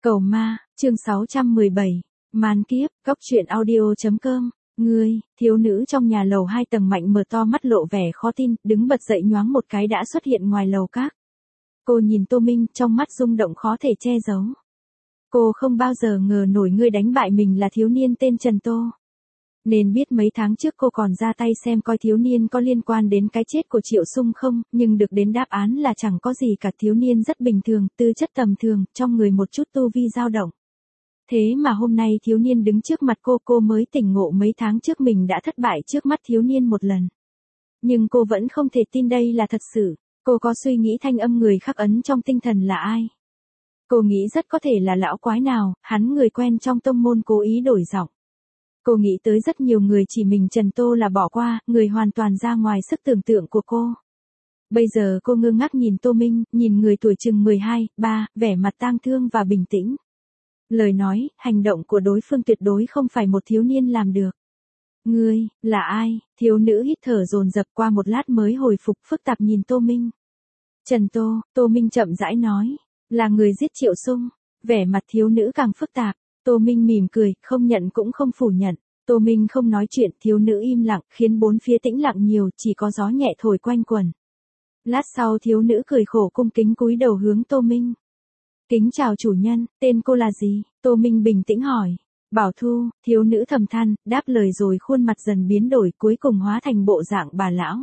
Cầu ma, chương 617. Màn kiếp, góc truyện audio.com. Ngươi, thiếu nữ trong nhà lầu 2 tầng Mạnh mở to mắt lộ vẻ khó tin, đứng bật dậy nhoáng một cái đã xuất hiện ngoài lầu các. Cô nhìn Tô Minh, trong mắt rung động khó thể che giấu. Cô không bao giờ ngờ nổi ngươi đánh bại mình là thiếu niên tên Trần Tô. Nên biết mấy tháng trước cô còn ra tay xem coi thiếu niên có liên quan đến cái chết của Triệu Sung không, nhưng được đến đáp án là chẳng có gì cả, thiếu niên rất bình thường, tư chất tầm thường, trong người một chút tu vi dao động. Thế mà hôm nay thiếu niên đứng trước mặt cô mới tỉnh ngộ mấy tháng trước mình đã thất bại trước mắt thiếu niên một lần. Nhưng cô vẫn không thể tin đây là thật sự, cô có suy nghĩ thanh âm người khắc ấn trong tinh thần là ai. Cô nghĩ rất có thể là lão quái nào, hắn người quen trong tông môn cố ý đổi giọng. Cô nghĩ tới rất nhiều người, chỉ mình Trần Tô là bỏ qua, người hoàn toàn ra ngoài sức tưởng tượng của cô. Bây giờ cô ngơ ngác nhìn Tô Minh, nhìn người tuổi chừng 12, 3, vẻ mặt tang thương và bình tĩnh. Lời nói, hành động của đối phương tuyệt đối không phải một thiếu niên làm được. Ngươi, là ai? Thiếu nữ hít thở dồn dập, qua một lát mới hồi phục, phức tạp nhìn Tô Minh. Trần Tô, Tô Minh chậm rãi nói, là người giết Triệu Sung. Vẻ mặt thiếu nữ càng phức tạp. Tô Minh mỉm cười, không nhận cũng không phủ nhận. Tô Minh không nói chuyện, thiếu nữ im lặng, khiến bốn phía tĩnh lặng nhiều, chỉ có gió nhẹ thổi quanh quần. Lát sau thiếu nữ cười khổ cung kính cúi đầu hướng Tô Minh. Kính chào chủ nhân, tên cô là gì? Tô Minh bình tĩnh hỏi. Bảo Thu, thiếu nữ thầm than, đáp lời rồi khuôn mặt dần biến đổi, cuối cùng hóa thành bộ dạng bà lão.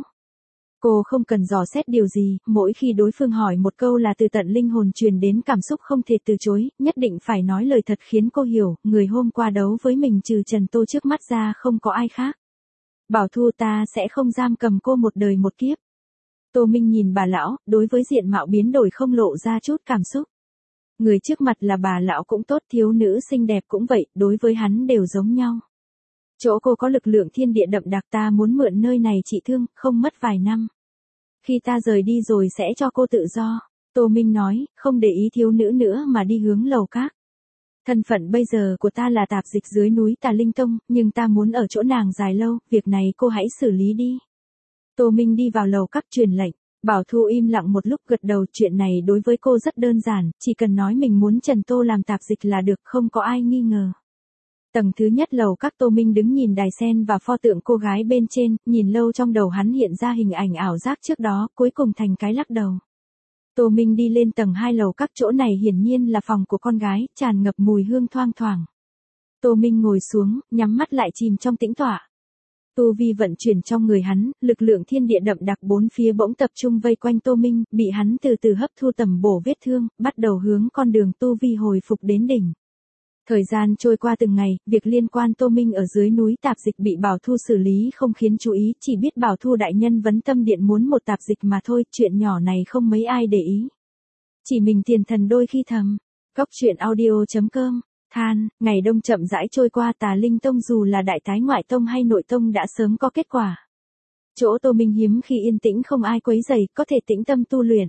Cô không cần dò xét điều gì, mỗi khi đối phương hỏi một câu là từ tận linh hồn truyền đến cảm xúc không thể từ chối, nhất định phải nói lời thật khiến cô hiểu, người hôm qua đấu với mình trừ Trần Tô trước mắt ra không có ai khác. Bảo Thu, ta sẽ không giam cầm cô một đời một kiếp. Tô Minh nhìn bà lão, đối với diện mạo biến đổi không lộ ra chút cảm xúc. Người trước mặt là bà lão cũng tốt, thiếu nữ xinh đẹp cũng vậy, đối với hắn đều giống nhau. Chỗ cô có lực lượng thiên địa đậm đặc, ta muốn mượn nơi này trị thương, không mất vài năm. Khi ta rời đi rồi sẽ cho cô tự do. Tô Minh nói, không để ý thiếu nữ nữa mà đi hướng lầu các. Thân phận bây giờ của ta là tạp dịch dưới núi Tà Linh Tông, nhưng ta muốn ở chỗ nàng dài lâu, việc này cô hãy xử lý đi. Tô Minh đi vào lầu các truyền lệnh. Bảo Thu im lặng một lúc gật đầu, chuyện này đối với cô rất đơn giản, chỉ cần nói mình muốn Trần Tô làm tạp dịch là được, không có ai nghi ngờ. Tầng thứ nhất lầu các, Tô Minh đứng nhìn đài sen và pho tượng cô gái bên trên, nhìn lâu trong đầu hắn hiện ra hình ảnh ảo giác trước đó, cuối cùng thành cái lắc đầu. Tô Minh đi lên tầng 2 lầu các, chỗ này hiển nhiên là phòng của con gái, tràn ngập mùi hương thoang thoảng. Tô Minh ngồi xuống, nhắm mắt lại chìm trong tĩnh tọa. Tu vi vận chuyển trong người hắn, lực lượng thiên địa đậm đặc bốn phía bỗng tập trung vây quanh Tô Minh, bị hắn từ từ hấp thu tầm bổ vết thương, bắt đầu hướng con đường tu vi hồi phục đến đỉnh. Thời gian trôi qua từng ngày, việc liên quan Tô Minh ở dưới núi tạp dịch bị Bảo Thu xử lý không khiến chú ý, chỉ biết Bảo Thu đại nhân vấn tâm điện muốn một tạp dịch mà thôi, chuyện nhỏ này không mấy ai để ý. Chỉ mình Tiền Thần đôi khi thầm. Góc truyện audio.com. Than, ngày đông chậm rãi trôi qua, Tà Linh Tông dù là đại tái ngoại tông hay nội tông đã sớm có kết quả. Chỗ Tô Minh hiếm khi yên tĩnh không ai quấy rầy, có thể tĩnh tâm tu luyện.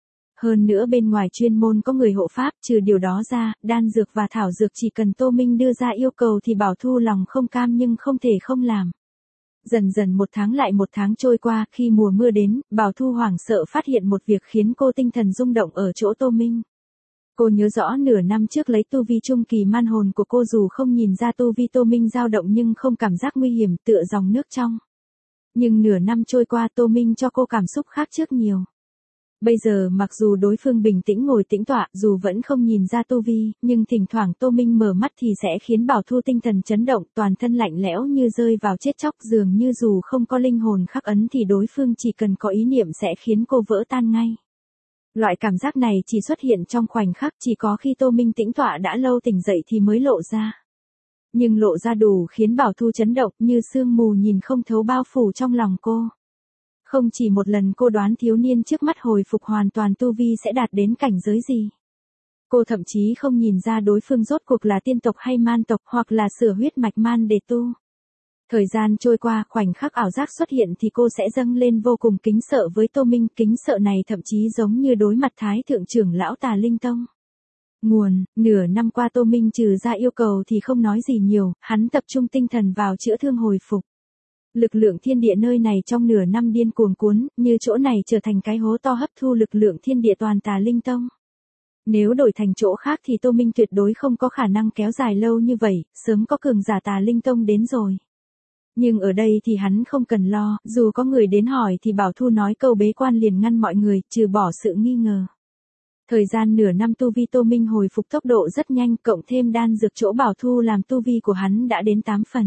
Hơn nữa bên ngoài chuyên môn có người hộ pháp, trừ điều đó ra, đan dược và thảo dược chỉ cần Tô Minh đưa ra yêu cầu thì Bảo Thu lòng không cam nhưng không thể không làm. Dần dần một tháng lại một tháng trôi qua, khi mùa mưa đến, Bảo Thu hoảng sợ phát hiện một việc khiến cô tinh thần rung động ở chỗ Tô Minh. Cô nhớ rõ nửa năm trước lấy tu vi trung kỳ man hồn của cô, dù không nhìn ra tu vi Tô Minh dao động nhưng không cảm giác nguy hiểm, tựa dòng nước trong. Nhưng nửa năm trôi qua, Tô Minh cho cô cảm xúc khác trước nhiều. Bây giờ mặc dù đối phương bình tĩnh ngồi tĩnh tọa, dù vẫn không nhìn ra tu vi, nhưng thỉnh thoảng Tô Minh mở mắt thì sẽ khiến Bảo Thu tinh thần chấn động, toàn thân lạnh lẽo như rơi vào chết chóc, dường như dù không có linh hồn khắc ấn thì đối phương chỉ cần có ý niệm sẽ khiến cô vỡ tan ngay. Loại cảm giác này chỉ xuất hiện trong khoảnh khắc, chỉ có khi Tô Minh tĩnh tọa đã lâu tỉnh dậy thì mới lộ ra. Nhưng lộ ra đủ khiến Bảo Thu chấn động, như sương mù nhìn không thấu bao phủ trong lòng cô. Không chỉ một lần cô đoán thiếu niên trước mắt hồi phục hoàn toàn tu vi sẽ đạt đến cảnh giới gì. Cô thậm chí không nhìn ra đối phương rốt cuộc là tiên tộc hay man tộc, hoặc là sửa huyết mạch man để tu. Thời gian trôi qua, khoảnh khắc ảo giác xuất hiện thì cô sẽ dâng lên vô cùng kính sợ với Tô Minh, kính sợ này thậm chí giống như đối mặt Thái thượng trưởng lão Tà Linh Tông. Nguồn, nửa năm qua Tô Minh trừ ra yêu cầu thì không nói gì nhiều, hắn tập trung tinh thần vào chữa thương hồi phục. Lực lượng thiên địa nơi này trong nửa năm điên cuồng cuốn, như chỗ này trở thành cái hố to hấp thu lực lượng thiên địa toàn Tà Linh Tông. Nếu đổi thành chỗ khác thì Tô Minh tuyệt đối không có khả năng kéo dài lâu như vậy, sớm có cường giả Tà Linh Tông đến rồi. Nhưng ở đây thì hắn không cần lo, dù có người đến hỏi thì Bảo Thu nói câu bế quan liền ngăn mọi người, trừ bỏ sự nghi ngờ. Thời gian nửa năm tu vi Tô Minh hồi phục tốc độ rất nhanh, cộng thêm đan dược chỗ Bảo Thu làm tu vi của hắn đã đến 8 phần.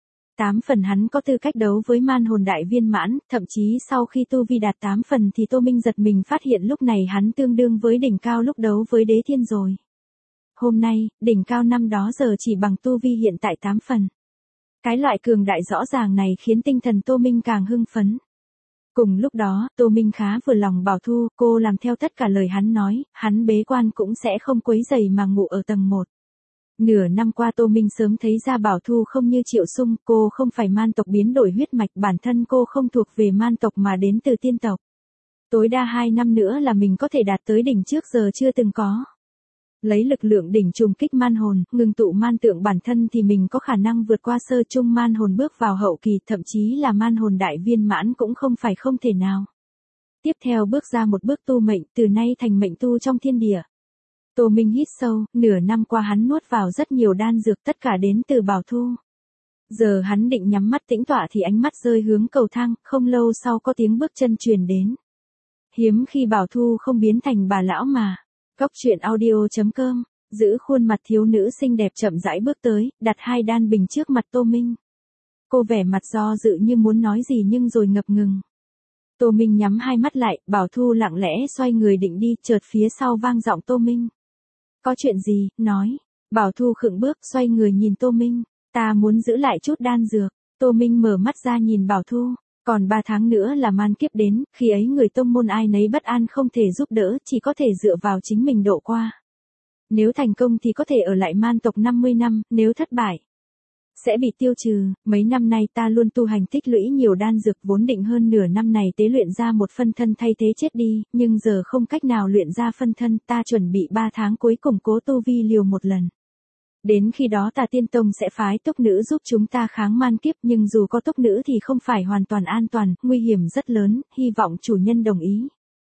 8 phần hắn có tư cách đấu với man hồn đại viên mãn, thậm chí sau khi tu vi đạt 8 phần thì Tô Minh giật mình phát hiện lúc này hắn tương đương với đỉnh cao lúc đấu với đế thiên rồi. Hôm nay, đỉnh cao năm đó giờ chỉ bằng tu vi hiện tại 8 phần. Cái loại cường đại rõ ràng này khiến tinh thần Tô Minh càng hưng phấn. Cùng lúc đó, Tô Minh khá vừa lòng Bảo Thu, cô làm theo tất cả lời hắn nói, hắn bế quan cũng sẽ không quấy rầy mà ngủ ở tầng 1. Nửa năm qua Tô Minh sớm thấy ra Bảo Thu không như Triệu Sung, cô không phải man tộc biến đổi huyết mạch, bản thân cô không thuộc về man tộc mà đến từ tiên tộc. Tối đa 2 năm nữa là mình có thể đạt tới đỉnh trước giờ chưa từng có. Lấy lực lượng đỉnh trùng kích man hồn, ngừng tụ man tượng bản thân thì mình có khả năng vượt qua sơ trung man hồn bước vào hậu kỳ, thậm chí là man hồn đại viên mãn cũng không phải không thể nào. Tiếp theo bước ra một bước tu mệnh, từ nay thành mệnh tu trong thiên địa. Tô Minh hít sâu, nửa năm qua hắn nuốt vào rất nhiều đan dược, tất cả đến từ Bảo Thu. Giờ hắn định nhắm mắt tĩnh tọa thì ánh mắt rơi hướng cầu thang, không lâu sau có tiếng bước chân truyền đến. Hiếm khi Bảo Thu không biến thành bà lão mà. Cóc truyện audio.com, giữ khuôn mặt thiếu nữ xinh đẹp chậm rãi bước tới, đặt 2 đan bình trước mặt Tô Minh. Cô vẻ mặt do dự như muốn nói gì nhưng rồi ngập ngừng. Tô Minh nhắm 2 mắt lại, Bảo Thu lặng lẽ xoay người định đi, chợt phía sau vang giọng Tô Minh. Có chuyện gì, nói. Bảo Thu khựng bước, xoay người nhìn Tô Minh. Ta muốn giữ lại chút đan dược. Tô Minh mở mắt ra nhìn Bảo Thu. Còn 3 tháng nữa là man kiếp đến, khi ấy người tông môn ai nấy bất an không thể giúp đỡ, chỉ có thể dựa vào chính mình độ qua. Nếu thành công thì có thể ở lại man tộc 50 năm, nếu thất bại, sẽ bị tiêu trừ. Mấy năm nay ta luôn tu hành tích lũy nhiều đan dược, vốn định hơn nửa năm này tế luyện ra một phân thân thay thế chết đi, nhưng giờ không cách nào luyện ra phân thân, ta chuẩn bị 3 tháng cuối cùng cố tu vi liều một lần. Đến khi đó Tà Tiên Tông sẽ phái túc nữ giúp chúng ta kháng man kiếp, nhưng dù có túc nữ thì không phải hoàn toàn an toàn, nguy hiểm rất lớn, hy vọng chủ nhân đồng ý.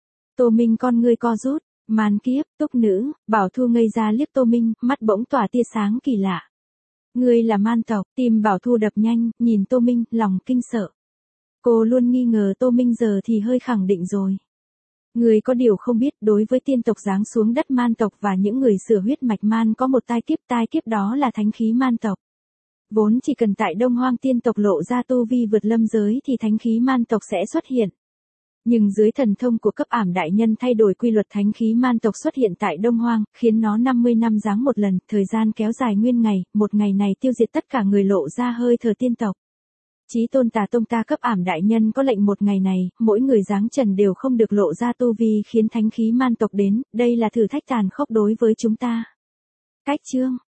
Tô Minh con ngươi co rút, man kiếp, túc nữ, Bảo Thu ngây ra liếc Tô Minh, mắt bỗng tỏa tia sáng kỳ lạ. Ngươi là man tộc, tim Bảo Thu đập nhanh, nhìn Tô Minh, lòng kinh sợ. Cô luôn nghi ngờ Tô Minh giờ thì hơi khẳng định rồi. Người có điều không biết, đối với tiên tộc giáng xuống đất man tộc và những người sửa huyết mạch man có một tai kiếp đó là thánh khí man tộc. Vốn chỉ cần tại Đông Hoang tiên tộc lộ ra tu vi vượt lâm giới thì thánh khí man tộc sẽ xuất hiện. Nhưng dưới thần thông của cấp ảm đại nhân thay đổi quy luật, thánh khí man tộc xuất hiện tại Đông Hoang, khiến nó 50 năm giáng một lần, thời gian kéo dài nguyên ngày, một ngày này tiêu diệt tất cả người lộ ra hơi thở tiên tộc. Chí tôn Tà Tông ta cấp ảm đại nhân có lệnh một ngày này, mỗi người giáng trần đều không được lộ ra tu vi, khiến thánh khí man tộc đến, đây là thử thách tàn khốc đối với chúng ta. Cách chương